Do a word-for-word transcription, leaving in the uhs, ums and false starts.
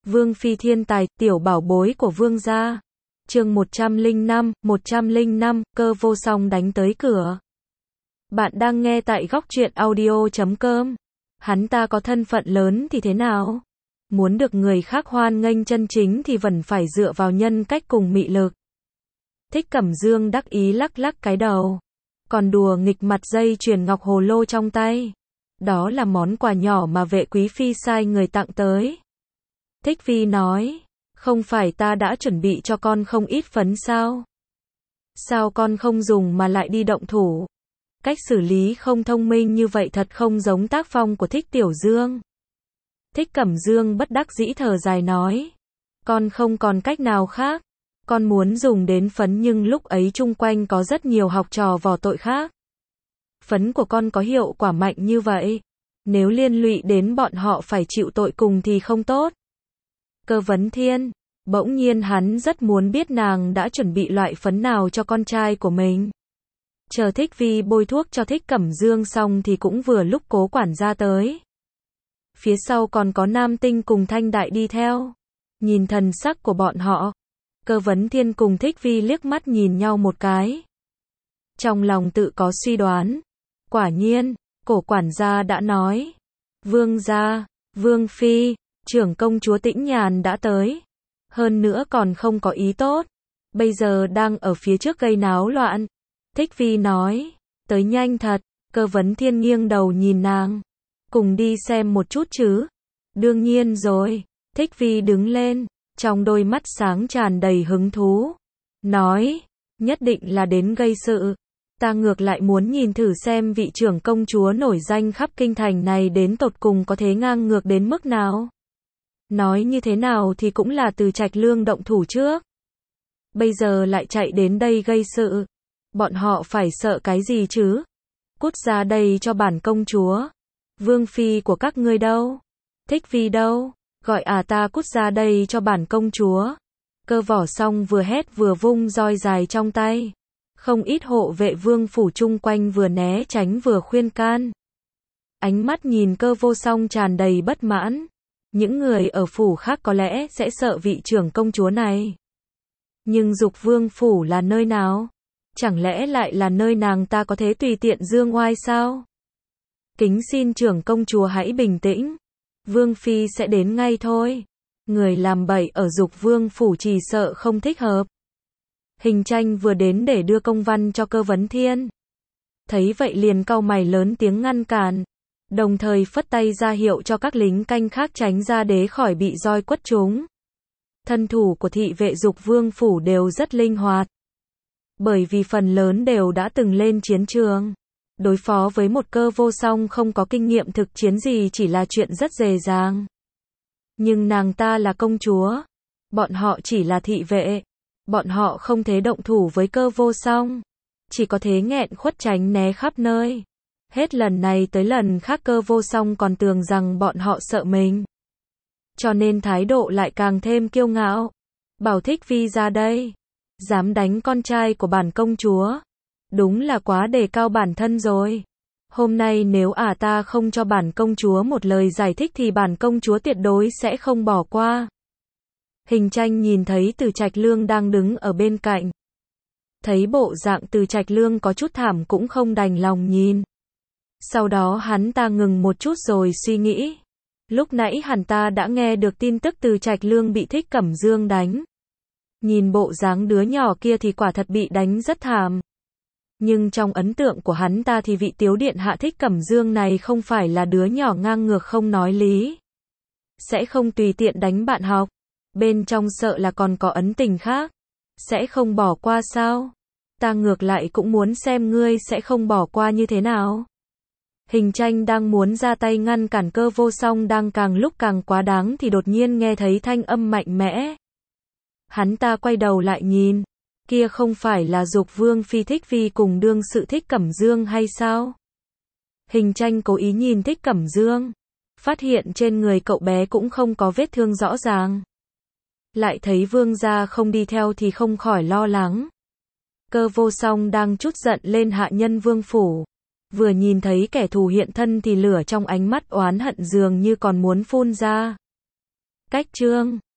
Vương phi thiên tài, tiểu bảo bối của vương gia. Chương một trăm lẻ năm, một trăm lẻ năm, Cơ Vô Song đánh tới cửa. Bạn đang nghe tại góc truyện audio chấm com. Hắn ta có thân phận lớn thì thế nào? Muốn được người khác hoan nghênh chân chính thì vẫn phải dựa vào nhân cách cùng mị lực. Thích Cẩm Dương đắc ý lắc lắc cái đầu. Còn đùa nghịch mặt dây chuyền ngọc hồ lô trong tay. Đó là món quà nhỏ mà vệ quý phi sai người tặng tới. Thích Phi nói, không phải ta đã chuẩn bị cho con không ít phấn sao? Sao con không dùng mà lại đi động thủ? Cách xử lý không thông minh như vậy thật không giống tác phong của Thích Tiểu Dương. Thích Cẩm Dương bất đắc dĩ thở dài nói, con không còn cách nào khác. Con muốn dùng đến phấn nhưng lúc ấy chung quanh có rất nhiều học trò vò tội khác. Phấn của con có hiệu quả mạnh như vậy. Nếu liên lụy đến bọn họ phải chịu tội cùng thì không tốt. Cơ Vấn Thiên, bỗng nhiên hắn rất muốn biết nàng đã chuẩn bị loại phấn nào cho con trai của mình. Chờ Thích Phi bôi thuốc cho Thích Cẩm Dương xong thì cũng vừa lúc Cố quản gia tới. Phía sau còn có Nam Tinh cùng Thanh Đại đi theo. Nhìn thần sắc của bọn họ, Cơ Vấn Thiên cùng Thích Phi liếc mắt nhìn nhau một cái. Trong lòng tự có suy đoán. Quả nhiên, Cổ quản gia đã nói. Vương gia, Vương Phi, trưởng công chúa Tĩnh Nhàn đã tới. Hơn nữa còn không có ý tốt. Bây giờ đang ở phía trước gây náo loạn. Thích Phi nói, tới nhanh thật. Cơ Vấn Thiên nghiêng đầu nhìn nàng. Cùng đi xem một chút chứ. Đương nhiên rồi. Thích Phi đứng lên, trong đôi mắt sáng tràn đầy hứng thú. Nói, nhất định là đến gây sự. Ta ngược lại muốn nhìn thử xem vị trưởng công chúa nổi danh khắp kinh thành này đến tột cùng có thế ngang ngược đến mức nào. Nói như thế nào thì cũng là Từ Trạch Lương động thủ trước. Bây giờ lại chạy đến đây gây sự. Bọn họ phải sợ cái gì chứ? Cút ra đây cho bản công chúa. Vương phi của các ngươi đâu? Thích Phi đâu? Gọi à ta cút ra đây cho bản công chúa. Cơ Võ Song vừa hét vừa vung roi dài trong tay. Không ít hộ vệ vương phủ chung quanh vừa né tránh vừa khuyên can. Ánh mắt nhìn Cơ Vô Song tràn đầy bất mãn. Những người ở phủ khác có lẽ sẽ sợ vị trưởng công chúa này. Nhưng Dục Vương phủ là nơi nào? Chẳng lẽ lại là nơi nàng ta có thể tùy tiện dương oai sao? Kính xin trưởng công chúa hãy bình tĩnh. Vương Phi sẽ đến ngay thôi. Người làm bậy ở Dục Vương phủ chỉ sợ không thích hợp. Hình Tranh vừa đến để đưa công văn cho Cơ Vấn Thiên. Thấy vậy liền cau mày lớn tiếng ngăn cản. Đồng thời phất tay ra hiệu cho các lính canh khác tránh ra để khỏi bị roi quất trúng. Thân thủ của thị vệ Dục Vương phủ đều rất linh hoạt. Bởi vì phần lớn đều đã từng lên chiến trường. Đối phó với một Cơ Vô Song không có kinh nghiệm thực chiến gì chỉ là chuyện rất dễ dàng. Nhưng nàng ta là công chúa. Bọn họ chỉ là thị vệ. Bọn họ không thể động thủ với Cơ Vô Song. Chỉ có thế nghẹn khuất tránh né khắp nơi. Hết lần này tới lần khác Cơ Vô Song còn tưởng rằng bọn họ sợ mình. Cho nên thái độ lại càng thêm kiêu ngạo. Bảo Thích Phi ra đây. Dám đánh con trai của bản công chúa. Đúng là quá đề cao bản thân rồi. Hôm nay nếu ả ta không cho bản công chúa một lời giải thích thì bản công chúa tuyệt đối sẽ không bỏ qua. Hình Tranh nhìn thấy Từ Trạch Lương đang đứng ở bên cạnh. Thấy bộ dạng Từ Trạch Lương có chút thảm cũng không đành lòng nhìn. Sau đó hắn ta ngừng một chút rồi suy nghĩ. Lúc nãy hắn ta đã nghe được tin tức Từ Trạch Lương bị Thích Cẩm Dương đánh. Nhìn bộ dáng đứa nhỏ kia thì quả thật bị đánh rất thảm. Nhưng trong ấn tượng của hắn ta thì vị tiếu điện hạ Thích Cẩm Dương này không phải là đứa nhỏ ngang ngược không nói lý. Sẽ không tùy tiện đánh bạn học. Bên trong sợ là còn có ấn tình khác. Sẽ không bỏ qua sao? Ta ngược lại cũng muốn xem ngươi sẽ không bỏ qua như thế nào. Hình Tranh đang muốn ra tay ngăn cản Cơ Vô Song đang càng lúc càng quá đáng thì đột nhiên nghe thấy thanh âm mạnh mẽ. Hắn ta quay đầu lại nhìn. Kia không phải là Dục Vương Phi Thích Phi cùng đương sự Thích Cẩm Dương hay sao? Hình Tranh cố ý nhìn Thích Cẩm Dương. Phát hiện trên người cậu bé cũng không có vết thương rõ ràng. Lại thấy vương gia không đi theo thì không khỏi lo lắng. Cơ Vô Song đang chút giận lên hạ nhân vương phủ. Vừa nhìn thấy kẻ thù hiện thân thì lửa trong ánh mắt oán hận dường như còn muốn phun ra. Cách chương